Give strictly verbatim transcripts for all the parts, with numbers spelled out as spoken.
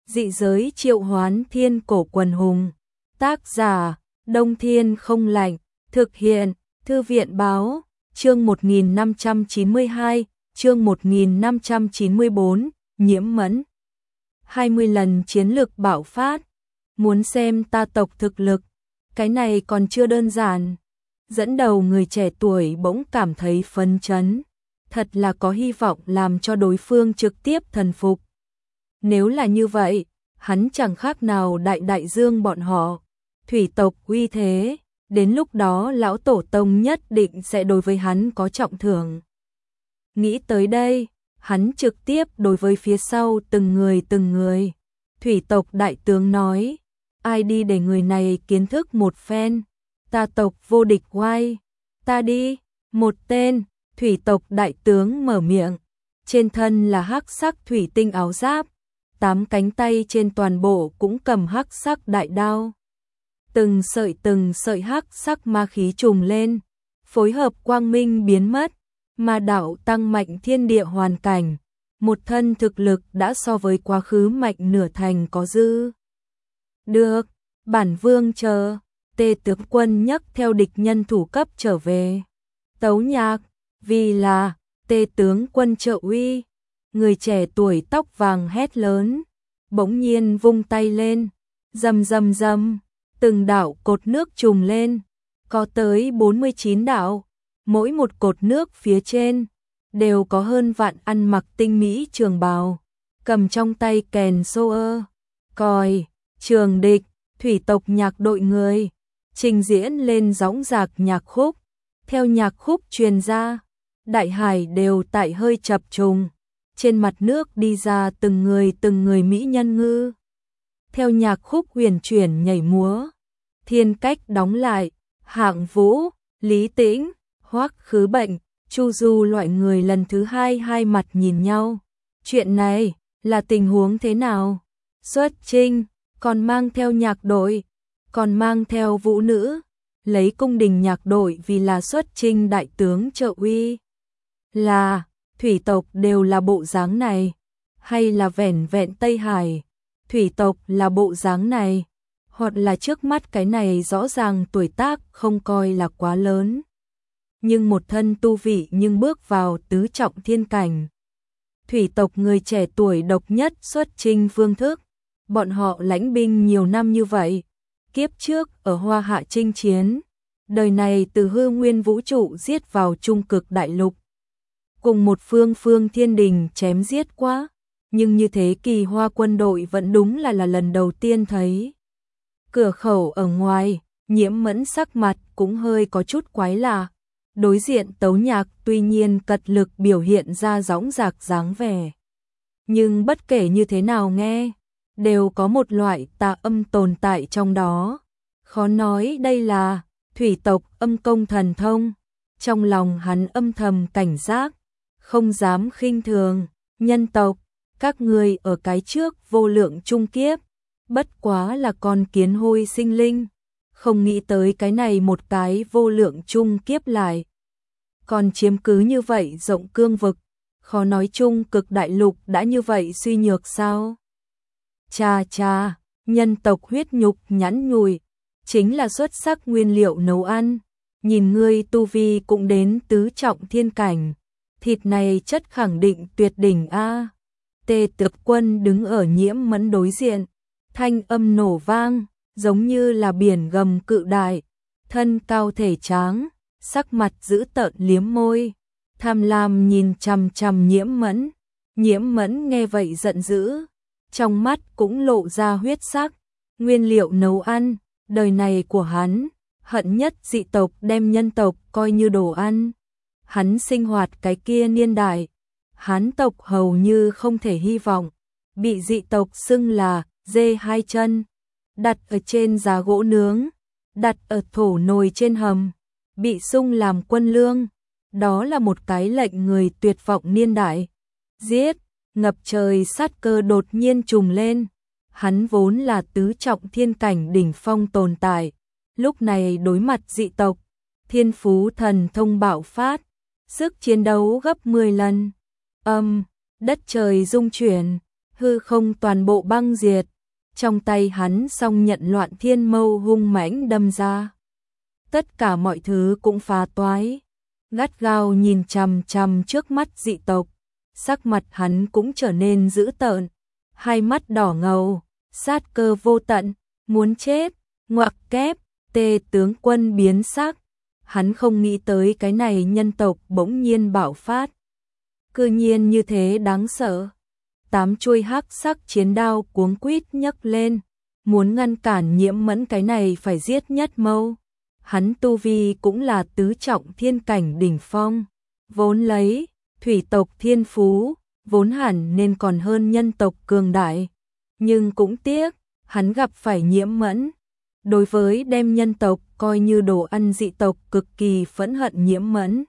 Dị giới triệu hoán thiên cổ quần hùng. Tác giả, Đông Thiên Không Lạnh. Thực hiện, Thư viện báo. Chương một nghìn năm trăm chín mươi hai, chương một nghìn năm trăm chín mươi bốn, Nhiễm Mẫn. hai mươi lần chiến lực bạo phát. Muốn xem ta tộc thực lực, cái này còn chưa đơn giản. Dẫn đầu người trẻ tuổi bỗng cảm thấy phấn chấn. Thật là có hy vọng làm cho đối phương trực tiếp thần phục. Nếu là như vậy, hắn chẳng khác nào đại đại dương bọn họ. Thủy tộc uy thế, đến lúc đó lão tổ tông nhất định sẽ đối với hắn có trọng thưởng. Nghĩ tới đây, hắn trực tiếp đối với phía sau từng người từng người. Thủy tộc đại tướng nói, ai đi để người này kiến thức một phen. Ta tộc vô địch oai, ta đi. Một tên, thủy tộc đại tướng mở miệng. Trên thân là hắc sắc thủy tinh áo giáp, tám cánh tay trên toàn bộ cũng cầm hắc sắc đại đao. Từng sợi từng sợi hắc sắc ma khí trùng lên, phối hợp quang minh biến mất, ma đạo tăng mạnh thiên địa hoàn cảnh, một thân thực lực đã so với quá khứ mạnh nửa thành có dư. Được, bản vương chờ. Tề tướng quân nhấc theo địch nhân thủ cấp trở về. Tấu nhạc, vì là Tề tướng quân trợ uy. Người trẻ tuổi tóc vàng hét lớn, bỗng nhiên vung tay lên, rầm rầm rầm, từng đạo cột nước trùng lên, có tới bốn mươi chín đạo, mỗi một cột nước phía trên đều có hơn vạn ăn mặc tinh mỹ trường bào, cầm trong tay kèn xô ơ, còi, trường địch, thủy tộc nhạc đội người trình diễn lên dõng dạc nhạc khúc. Theo nhạc khúc truyền ra, đại hải đều tại hơi chập trùng. Trên mặt nước đi ra từng người từng người mỹ nhân ngư. Theo nhạc khúc huyền chuyển nhảy múa, thiên cách đóng lại, Hạng Vũ, Lý Tĩnh, Hoắc Khứ Bệnh, Chu Du loại người lần thứ hai hai mặt nhìn nhau. Chuyện này là tình huống thế nào? Xuất chinh, còn mang theo nhạc đội, còn mang theo vũ nữ, lấy cung đình nhạc đội vì là xuất chinh đại tướng trợ uy. Là thủy tộc đều là bộ dáng này, hay là vẻn vẹn Tây Hải, thủy tộc là bộ dáng này, hoặc là trước mắt cái này rõ ràng tuổi tác không coi là quá lớn. Nhưng một thân tu vị nhưng bước vào tứ trọng thiên cảnh. Thủy tộc người trẻ tuổi độc nhất xuất chinh phương thức, bọn họ lãnh binh nhiều năm như vậy, kiếp trước ở Hoa Hạ chinh chiến, đời này từ hư nguyên vũ trụ giết vào trung cực đại lục. Cùng một phương phương thiên đình chém giết quá, nhưng như thế kỳ hoa quân đội vẫn đúng là là lần đầu tiên thấy. Cửa khẩu ở ngoài, Nhiễm Mẫn sắc mặt cũng hơi có chút quái lạ. Đối diện Tấu Nhạc tuy nhiên cật lực biểu hiện ra dõng dạc dáng vẻ, nhưng bất kể như thế nào nghe, đều có một loại tà âm tồn tại trong đó. Khó nói đây là thủy tộc âm công thần thông. Trong lòng hắn âm thầm cảnh giác, không dám khinh thường. Nhân tộc, các người ở cái trước vô lượng trung kiếp, bất quá là con kiến hôi sinh linh, không nghĩ tới cái này một cái vô lượng trung kiếp lại còn chiếm cứ như vậy rộng cương vực. Khó nói chung cực đại lục đã như vậy suy nhược sao? Cha cha, nhân tộc huyết nhục nhẵn nhùi, chính là xuất sắc nguyên liệu nấu ăn. Nhìn ngươi tu vi cũng đến tứ trọng thiên cảnh, thịt này chất khẳng định tuyệt đỉnh a. Tề Tược Quân đứng ở Nhiễm Mẫn đối diện, thanh âm nổ vang, giống như là biển gầm cự đại, thân cao thể tráng, sắc mặt dữ tợn liếm môi, tham lam nhìn chằm chằm Nhiễm Mẫn. Nhiễm Mẫn nghe vậy giận dữ, trong mắt cũng lộ ra huyết sắc. Nguyên liệu nấu ăn, đời này của hắn, hận nhất dị tộc đem nhân tộc coi như đồ ăn. Hắn sinh hoạt cái kia niên đại, Hán tộc hầu như không thể hy vọng, bị dị tộc xưng là dê hai chân, đặt ở trên giá gỗ nướng, đặt ở thổ nồi trên hầm, bị sung làm quân lương. Đó là một cái lệnh người tuyệt vọng niên đại. Giết, ngập trời sát cơ đột nhiên trùng lên. Hắn vốn là tứ trọng thiên cảnh đỉnh phong tồn tại, lúc này đối mặt dị tộc, thiên phú thần thông bạo phát, sức chiến đấu gấp mười lần. Âm, đất trời rung chuyển, hư không toàn bộ băng diệt, trong tay hắn song nhận loạn thiên mâu hung mãnh đâm ra. Tất cả mọi thứ cũng phá toái, gắt gao nhìn chằm chằm trước mắt dị tộc, sắc mặt hắn cũng trở nên dữ tợn, hai mắt đỏ ngầu, sát cơ vô tận, muốn chết, ngoặc kép, Tề tướng quân biến sắc, hắn không nghĩ tới cái này nhân tộc bỗng nhiên bạo phát. Cư nhiên như thế đáng sợ. Tám chuôi hắc sắc chiến đao cuống quýt nhấc lên, muốn ngăn cản Nhiễm Mẫn cái này phải giết nhất mâu. Hắn tu vi cũng là tứ trọng thiên cảnh đỉnh phong, vốn lấy thủy tộc thiên phú, vốn hẳn nên còn hơn nhân tộc cường đại, nhưng cũng tiếc, hắn gặp phải Nhiễm Mẫn. Đối với đem nhân tộc coi như đồ ăn dị tộc cực kỳ phẫn hận Nhiễm Mẫn.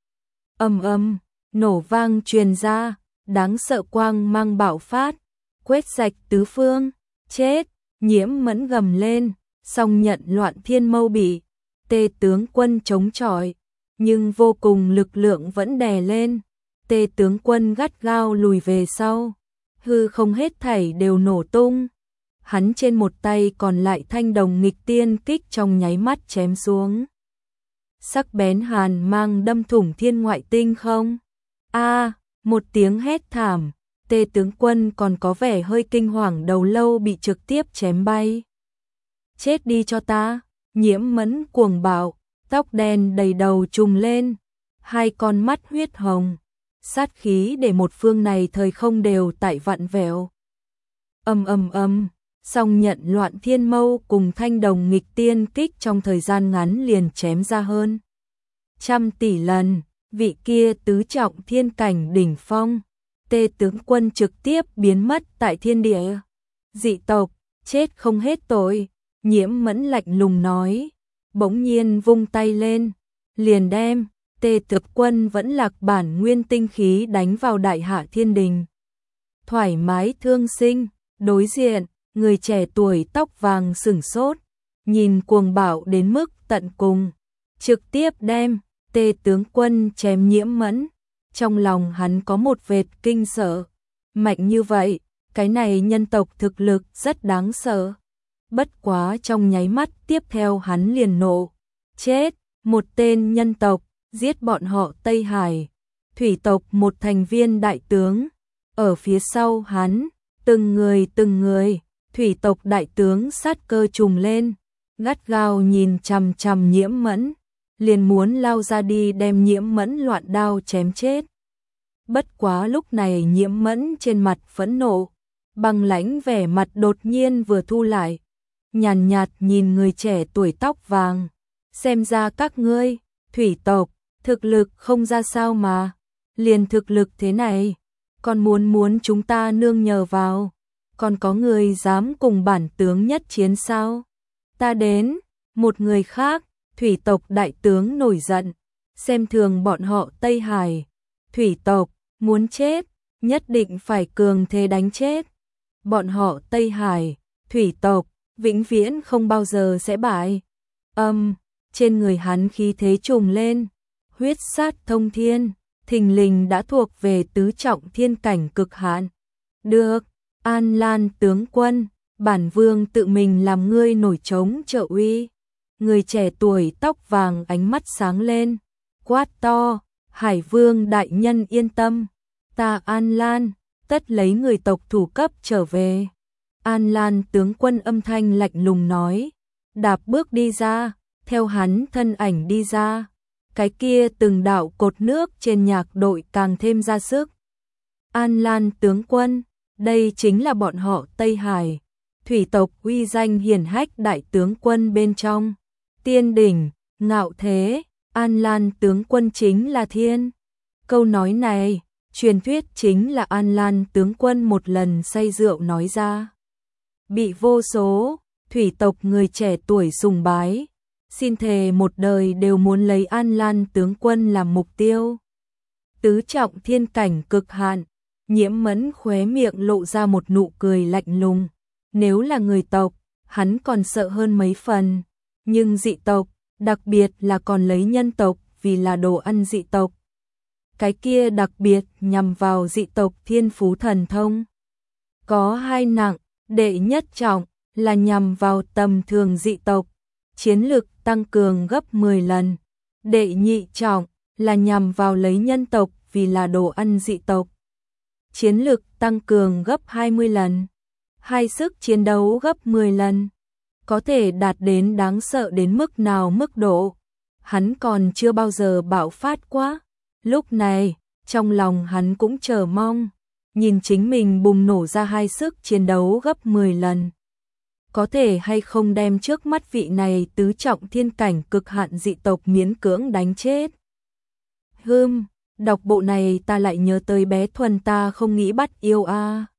Ầm ầm, nổ vang truyền ra, đáng sợ quang mang bạo phát, quét sạch tứ phương, chết, Nhiễm Mẫn gầm lên, song nhận loạn thiên mâu bị Tề tướng quân chống chọi, nhưng vô cùng lực lượng vẫn đè lên, Tề tướng quân gắt gao lùi về sau, hư không hết thảy đều nổ tung. Hắn trên một tay còn lại thanh đồng nghịch tiên kích trong nháy mắt chém xuống. Sắc bén hàn mang đâm thủng thiên ngoại tinh không. A, một tiếng hét thảm, Tề tướng quân còn có vẻ hơi kinh hoàng đầu lâu bị trực tiếp chém bay. Chết đi cho ta, Nhiễm Mẫn cuồng bạo, tóc đen đầy đầu trùng lên, hai con mắt huyết hồng, sát khí để một phương này thời không đều tại vặn vẹo. Ầm ầm ầm, song nhận loạn thiên mâu cùng thanh đồng nghịch tiên kích trong thời gian ngắn liền chém ra hơn trăm tỷ lần, vị kia tứ trọng thiên cảnh đỉnh phong, Tề tướng quân trực tiếp biến mất tại thiên địa. Dị tộc, chết không hết tội, Nhiễm Mẫn lạnh lùng nói, bỗng nhiên vung tay lên, liền đem Tề tướng quân vẫn lạc bản nguyên tinh khí đánh vào đại hạ thiên đình. Thoải mái thương sinh, đối diện, người trẻ tuổi tóc vàng sửng sốt, nhìn cuồng bạo đến mức tận cùng, trực tiếp đem Tề tướng quân chém Nhiễm Mẫn. Trong lòng hắn có một vệt kinh sợ, mạnh như vậy, cái này nhân tộc thực lực rất đáng sợ. Bất quá trong nháy mắt tiếp theo hắn liền nộ, chết, một tên nhân tộc, giết bọn họ Tây Hải, thủy tộc một thành viên đại tướng, ở phía sau hắn, từng người từng người, thủy tộc đại tướng sát cơ trùng lên, gắt gao nhìn chằm chằm Nhiễm Mẫn, liền muốn lao ra đi đem Nhiễm Mẫn loạn đao chém chết. Bất quá lúc này Nhiễm Mẫn trên mặt phẫn nộ, băng lãnh vẻ mặt đột nhiên vừa thu lại, nhàn nhạt nhìn người trẻ tuổi tóc vàng, xem ra các ngươi, thủy tộc, thực lực không ra sao mà, liền thực lực thế này, còn muốn muốn chúng ta nương nhờ vào, còn có người dám cùng bản tướng nhất chiến sao? Ta đến, một người khác, thủy tộc đại tướng nổi giận, xem thường bọn họ Tây Hải, thủy tộc, muốn chết, nhất định phải cường thế đánh chết. Bọn họ Tây Hải, thủy tộc, vĩnh viễn không bao giờ sẽ bại. Âm, um, trên người hắn khí thế trùng lên, huyết sát thông thiên, thình lình đã thuộc về tứ trọng thiên cảnh cực hạn. Được, An Lan tướng quân, bản vương tự mình làm ngươi nổi trống trợ uy. Người trẻ tuổi tóc vàng ánh mắt sáng lên, quát to, Hải vương đại nhân yên tâm, ta An Lan, tất lấy người tộc thủ cấp trở về. An Lan tướng quân âm thanh lạnh lùng nói, đạp bước đi ra, theo hắn thân ảnh đi ra, cái kia từng đạo cột nước trên nhạc đội càng thêm ra sức. An Lan tướng quân, đây chính là bọn họ Tây Hải, thủy tộc uy danh hiển hách đại tướng quân bên trong, tiên đỉnh, ngạo thế, An Lan tướng quân chính là thiên. Câu nói này, truyền thuyết chính là An Lan tướng quân một lần say rượu nói ra. Bị vô số, thủy tộc người trẻ tuổi sùng bái, xin thề một đời đều muốn lấy An Lan tướng quân làm mục tiêu. Tứ trọng thiên cảnh cực hạn, Nhiễm Mẫn khóe miệng lộ ra một nụ cười lạnh lùng. Nếu là người tộc, hắn còn sợ hơn mấy phần, nhưng dị tộc, đặc biệt là còn lấy nhân tộc vì là đồ ăn dị tộc. Cái kia đặc biệt nhằm vào dị tộc thiên phú thần thông. có hai nặng, đệ nhất trọng là nhằm vào tầm thường dị tộc, chiến lực tăng cường gấp mười lần. Đệ nhị trọng là nhằm vào lấy nhân tộc vì là đồ ăn dị tộc, chiến lực tăng cường gấp hai mươi lần. Hai sức chiến đấu gấp mười lần. Có thể đạt đến đáng sợ đến mức nào mức độ. Hắn còn chưa bao giờ bạo phát quá. Lúc này, trong lòng hắn cũng chờ mong, nhìn chính mình bùng nổ ra hai sức chiến đấu gấp mười lần. Có thể hay không đem trước mắt vị này tứ trọng thiên cảnh cực hạn dị tộc miễn cưỡng đánh chết. Hừm, đọc bộ này ta lại nhớ tới bé Thuần ta không nghĩ bắt yêu a. À.